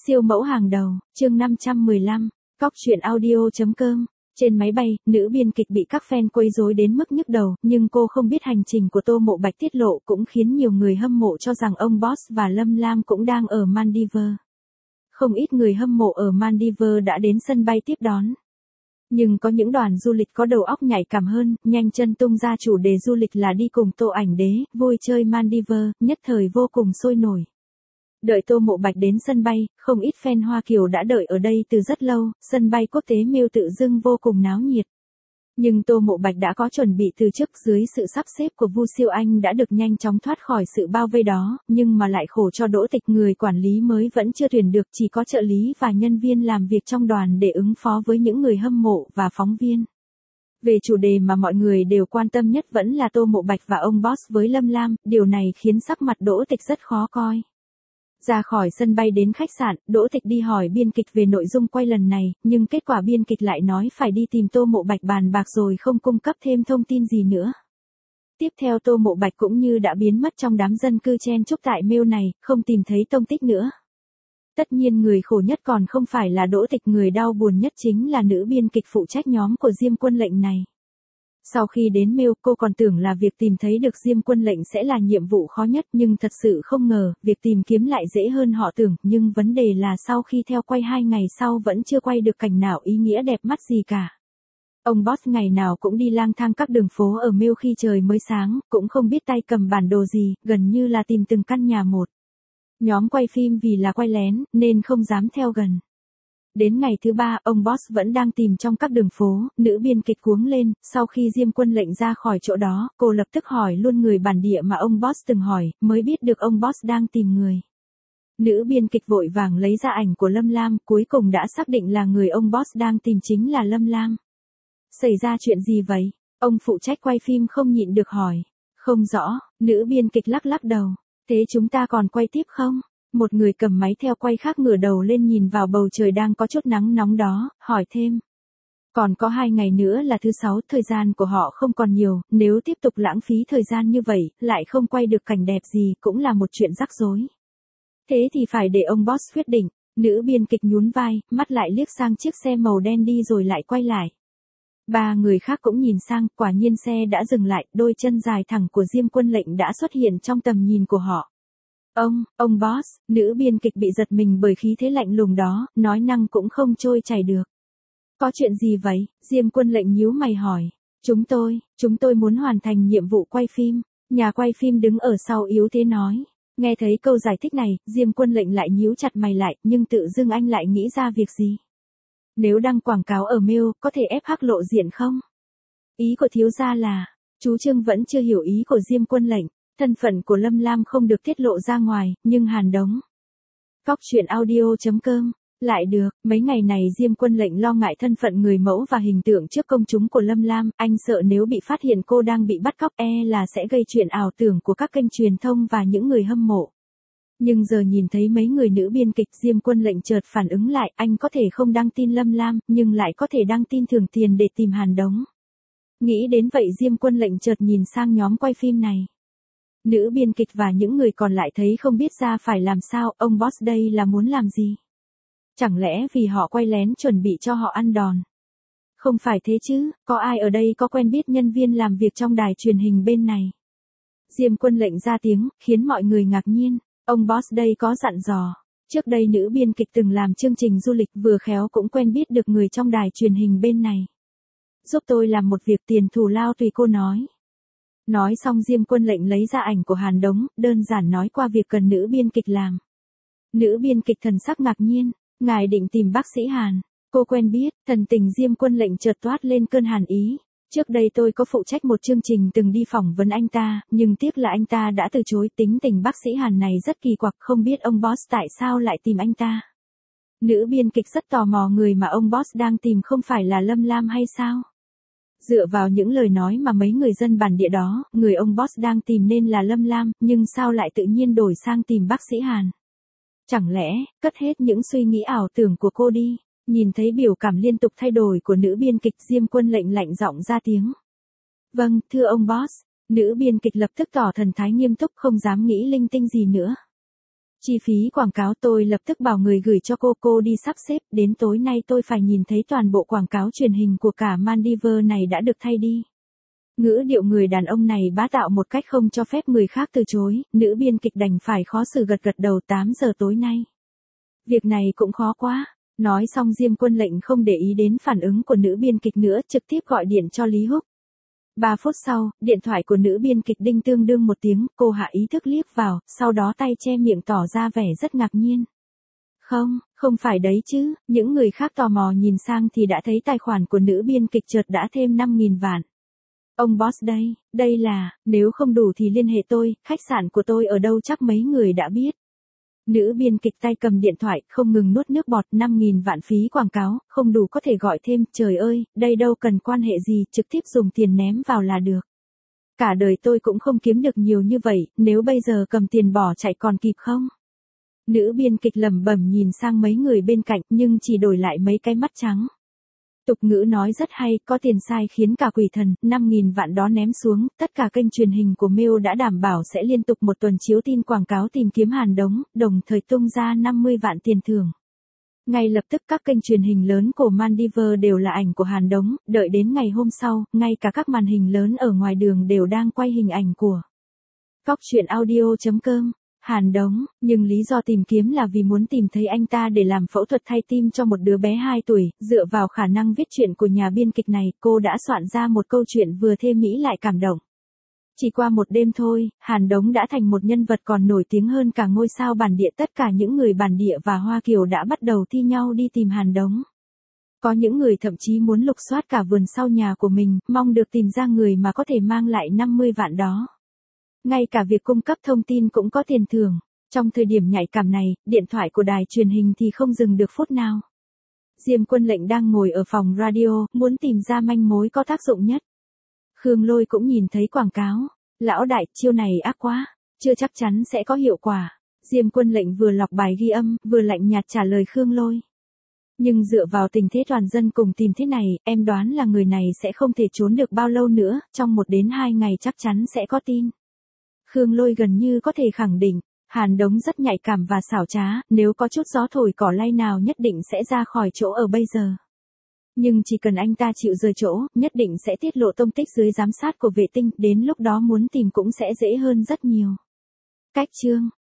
Siêu mẫu hàng đầu, chương 515, cóc truyện audio.com. Trên máy bay, nữ biên kịch bị các fan quấy rối đến mức nhức đầu, nhưng cô không biết hành trình của Tô Mộ Bạch tiết lộ cũng khiến nhiều người hâm mộ cho rằng ông Boss và Lâm Lam cũng đang ở Maldives. Không ít người hâm mộ ở Maldives đã đến sân bay tiếp đón. Nhưng có những đoàn du lịch có đầu óc nhạy cảm hơn, nhanh chân tung ra chủ đề du lịch là đi cùng Tô Ảnh Đế, vui chơi Maldives, nhất thời vô cùng sôi nổi. Đợi Tô Mộ Bạch đến sân bay, không ít fan Hoa Kiều đã đợi ở đây từ rất lâu, sân bay quốc tế Miêu Tự dưng vô cùng náo nhiệt. Nhưng Tô Mộ Bạch đã có chuẩn bị từ trước, dưới sự sắp xếp của Vu Siêu Anh đã được nhanh chóng thoát khỏi sự bao vây đó, nhưng mà lại khổ cho Đỗ Tịch, người quản lý mới vẫn chưa tuyển được, chỉ có trợ lý và nhân viên làm việc trong đoàn để ứng phó với những người hâm mộ và phóng viên. Về chủ đề mà mọi người đều quan tâm nhất vẫn là Tô Mộ Bạch và ông Boss với Lâm Lam, điều này khiến sắc mặt Đỗ Tịch rất khó coi. Ra khỏi sân bay đến khách sạn, Đỗ Tịch đi hỏi biên kịch về nội dung quay lần này, nhưng kết quả biên kịch lại nói phải đi tìm Tô Mộ Bạch bàn bạc rồi không cung cấp thêm thông tin gì nữa. Tiếp theo Tô Mộ Bạch cũng như đã biến mất trong đám dân cư chen chúc tại Miêu này, không tìm thấy tông tích nữa. Tất nhiên người khổ nhất còn không phải là Đỗ Tịch, người đau buồn nhất chính là nữ biên kịch phụ trách nhóm của Diêm Quân Lệnh này. Sau khi đến Miêu, cô còn tưởng là việc tìm thấy được Diêm Quân Lệnh sẽ là nhiệm vụ khó nhất, nhưng thật sự không ngờ, việc tìm kiếm lại dễ hơn họ tưởng, nhưng vấn đề là sau khi theo quay 2 ngày sau vẫn chưa quay được cảnh nào ý nghĩa đẹp mắt gì cả. Ông Boss ngày nào cũng đi lang thang các đường phố ở Miêu khi trời mới sáng, cũng không biết tay cầm bản đồ gì, gần như là tìm từng căn nhà một. Nhóm quay phim vì là quay lén, nên không dám theo gần. Đến ngày thứ 3, ông Boss vẫn đang tìm trong các đường phố, nữ biên kịch cuống lên, sau khi Diêm Quân Lệnh ra khỏi chỗ đó, cô lập tức hỏi luôn người bản địa mà ông Boss từng hỏi, mới biết được ông Boss đang tìm người. Nữ biên kịch vội vàng lấy ra ảnh của Lâm Lam, cuối cùng đã xác định là người ông Boss đang tìm chính là Lâm Lam. Xảy ra chuyện gì vậy? Ông phụ trách quay phim không nhịn được hỏi. Không rõ, nữ biên kịch lắc lắc đầu. Thế chúng ta còn quay tiếp không? Một người cầm máy theo quay khác ngửa đầu lên nhìn vào bầu trời đang có chút nắng nóng đó, hỏi thêm. Còn có 2 ngày nữa là thứ 6, thời gian của họ không còn nhiều, nếu tiếp tục lãng phí thời gian như vậy, lại không quay được cảnh đẹp gì cũng là một chuyện rắc rối. Thế thì phải để ông Boss quyết định, nữ biên kịch nhún vai, mắt lại liếc sang chiếc xe màu đen đi rồi lại quay lại. 3 người khác cũng nhìn sang, quả nhiên xe đã dừng lại, đôi chân dài thẳng của Diêm Quân Lệnh đã xuất hiện trong tầm nhìn của họ. Ông Boss, nữ biên kịch bị giật mình bởi khí thế lạnh lùng đó, nói năng cũng không trôi chảy được. Có chuyện gì vậy? Diêm Quân Lệnh nhíu mày hỏi. Chúng tôi muốn hoàn thành nhiệm vụ quay phim. Nhà quay phim đứng ở sau yếu thế nói. Nghe thấy câu giải thích này, Diêm Quân Lệnh lại nhíu chặt mày lại, nhưng tự dưng anh lại nghĩ ra việc gì. Nếu đăng quảng cáo ở Miêu, có thể ép hắc lộ diện không? Ý của thiếu gia là, chú Trương vẫn chưa hiểu ý của Diêm Quân Lệnh. Thân phận của Lâm Lam không được tiết lộ ra ngoài, nhưng Hàn Đống. Cóc truyện audio.com. Lại được, mấy ngày này Diêm Quân Lệnh lo ngại thân phận người mẫu và hình tượng trước công chúng của Lâm Lam, anh sợ nếu bị phát hiện cô đang bị bắt cóc là sẽ gây chuyện ảo tưởng của các kênh truyền thông và những người hâm mộ. Nhưng giờ nhìn thấy mấy người nữ biên kịch, Diêm Quân Lệnh chợt phản ứng lại, anh có thể không đăng tin Lâm Lam, nhưng lại có thể đăng tin thưởng tiền để tìm Hàn Đống. Nghĩ đến vậy Diêm Quân Lệnh chợt nhìn sang nhóm quay phim này. Nữ biên kịch và những người còn lại thấy không biết ra phải làm sao, ông Boss đây là muốn làm gì? Chẳng lẽ vì họ quay lén chuẩn bị cho họ ăn đòn? Không phải thế chứ, có ai ở đây có quen biết nhân viên làm việc trong đài truyền hình bên này? Diêm Quân Lệnh ra tiếng, khiến mọi người ngạc nhiên, ông Boss đây có dặn dò. Trước đây nữ biên kịch từng làm chương trình du lịch, vừa khéo cũng quen biết được người trong đài truyền hình bên này. Giúp tôi làm một việc, tiền thù lao tùy cô nói. Nói xong Diêm Quân Lệnh lấy ra ảnh của Hàn Đống, đơn giản nói qua việc cần nữ biên kịch làm. Nữ biên kịch thần sắc ngạc nhiên, ngài định tìm bác sĩ Hàn. Cô quen biết, thần tình Diêm Quân Lệnh chợt toát lên cơn hàn ý. Trước đây tôi có phụ trách một chương trình từng đi phỏng vấn anh ta, nhưng tiếc là anh ta đã từ chối, tính tình bác sĩ Hàn này rất kỳ quặc, không biết ông Boss tại sao lại tìm anh ta. Nữ biên kịch rất tò mò người mà ông Boss đang tìm không phải là Lâm Lam hay sao? Dựa vào những lời nói mà mấy người dân bản địa đó, người ông Boss đang tìm nên là Lâm Lam, nhưng sao lại tự nhiên đổi sang tìm bác sĩ Hàn? Chẳng lẽ, cất hết những suy nghĩ ảo tưởng của cô đi, nhìn thấy biểu cảm liên tục thay đổi của nữ biên kịch, Diêm Quân Lệnh lạnh giọng ra tiếng. Vâng, thưa ông Boss, nữ biên kịch lập tức tỏ thần thái nghiêm túc, không dám nghĩ linh tinh gì nữa. Chi phí quảng cáo tôi lập tức bảo người gửi cho cô đi sắp xếp, đến tối nay tôi phải nhìn thấy toàn bộ quảng cáo truyền hình của cả Maldives này đã được thay đi. Ngữ điệu người đàn ông này bá đạo một cách không cho phép người khác từ chối, nữ biên kịch đành phải khó xử gật gật đầu 8 giờ tối nay. Việc này cũng khó quá. Nói xong Diêm Quân Lệnh không để ý đến phản ứng của nữ biên kịch nữa, trực tiếp gọi điện cho Lý Húc. 3 phút sau, điện thoại của nữ biên kịch đinh tương đương một tiếng, cô hạ ý thức liếc vào, sau đó tay che miệng tỏ ra vẻ rất ngạc nhiên. Không phải đấy chứ, những người khác tò mò nhìn sang thì đã thấy tài khoản của nữ biên kịch chợt đã thêm 5.000 vạn. Ông boss đây là, nếu không đủ thì liên hệ tôi, khách sạn của tôi ở đâu chắc mấy người đã biết. Nữ biên kịch tay cầm điện thoại, không ngừng nuốt nước bọt, 5.000 vạn phí quảng cáo, không đủ có thể gọi thêm, trời ơi, đây đâu cần quan hệ gì, trực tiếp dùng tiền ném vào là được. Cả đời tôi cũng không kiếm được nhiều như vậy, nếu bây giờ cầm tiền bỏ chạy còn kịp không? Nữ biên kịch lẩm bẩm nhìn sang mấy người bên cạnh, nhưng chỉ đổi lại mấy cái mắt trắng. Tục ngữ nói rất hay, có tiền sai khiến cả quỷ thần, 5.000 vạn đó ném xuống, tất cả kênh truyền hình của Mail đã đảm bảo sẽ liên tục một tuần chiếu tin quảng cáo tìm kiếm Hàn Đống, đồng thời tung ra 50 vạn tiền thưởng. Ngay lập tức các kênh truyền hình lớn của Maldives đều là ảnh của Hàn Đống, đợi đến ngày hôm sau, ngay cả các màn hình lớn ở ngoài đường đều đang quay hình ảnh của Coctruyện.audio.com. Hàn Đống, nhưng lý do tìm kiếm là vì muốn tìm thấy anh ta để làm phẫu thuật thay tim cho một đứa bé 2 tuổi, dựa vào khả năng viết truyện của nhà biên kịch này, cô đã soạn ra một câu chuyện vừa thê mỹ lại cảm động. Chỉ qua một đêm thôi, Hàn Đống đã thành một nhân vật còn nổi tiếng hơn cả ngôi sao bản địa, tất cả những người bản địa và Hoa Kiều đã bắt đầu thi nhau đi tìm Hàn Đống. Có những người thậm chí muốn lục soát cả vườn sau nhà của mình, mong được tìm ra người mà có thể mang lại 50 vạn đó. Ngay cả việc cung cấp thông tin cũng có tiền thưởng. Trong thời điểm nhạy cảm này, điện thoại của đài truyền hình thì không dừng được phút nào. Diêm Quân Lệnh đang ngồi ở phòng radio, muốn tìm ra manh mối có tác dụng nhất. Khương Lôi cũng nhìn thấy quảng cáo. Lão đại, chiêu này ác quá, chưa chắc chắn sẽ có hiệu quả. Diêm Quân Lệnh vừa lọc bài ghi âm, vừa lạnh nhạt trả lời Khương Lôi. Nhưng dựa vào tình thế toàn dân cùng tìm thế này, em đoán là người này sẽ không thể trốn được bao lâu nữa, trong 1 đến 2 ngày chắc chắn sẽ có tin. Khương Lôi gần như có thể khẳng định, Hàn Đống rất nhạy cảm và xảo trá, nếu có chút gió thổi cỏ lay nào nhất định sẽ ra khỏi chỗ ở bây giờ. Nhưng chỉ cần anh ta chịu rời chỗ, nhất định sẽ tiết lộ tông tích dưới giám sát của vệ tinh, đến lúc đó muốn tìm cũng sẽ dễ hơn rất nhiều. Cách chương